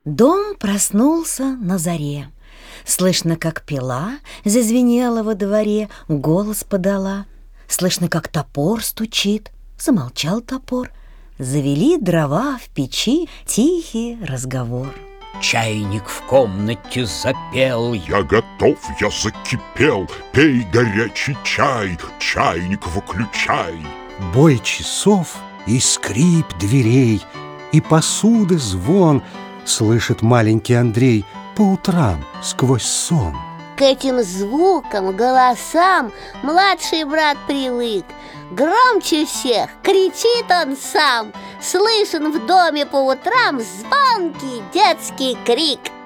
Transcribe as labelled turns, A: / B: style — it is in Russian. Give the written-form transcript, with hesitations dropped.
A: Дом проснулся на заре. Слышно, как пила зазвенела во дворе, голос подала. Слышно, как топор стучит, замолчал топор. Завели дрова в печи, тихий разговор.
B: Чайник в комнате запел:
C: «Я готов, я закипел, пей горячий чай, чайник выключай».
D: Бой часов и скрип дверей, и посуды звон слышит маленький Андрей по утрам сквозь сон.
E: К этим звукам, голосам младший брат привык. Громче всех кричит он сам. Слышен в доме по утрам звонкий детский крик.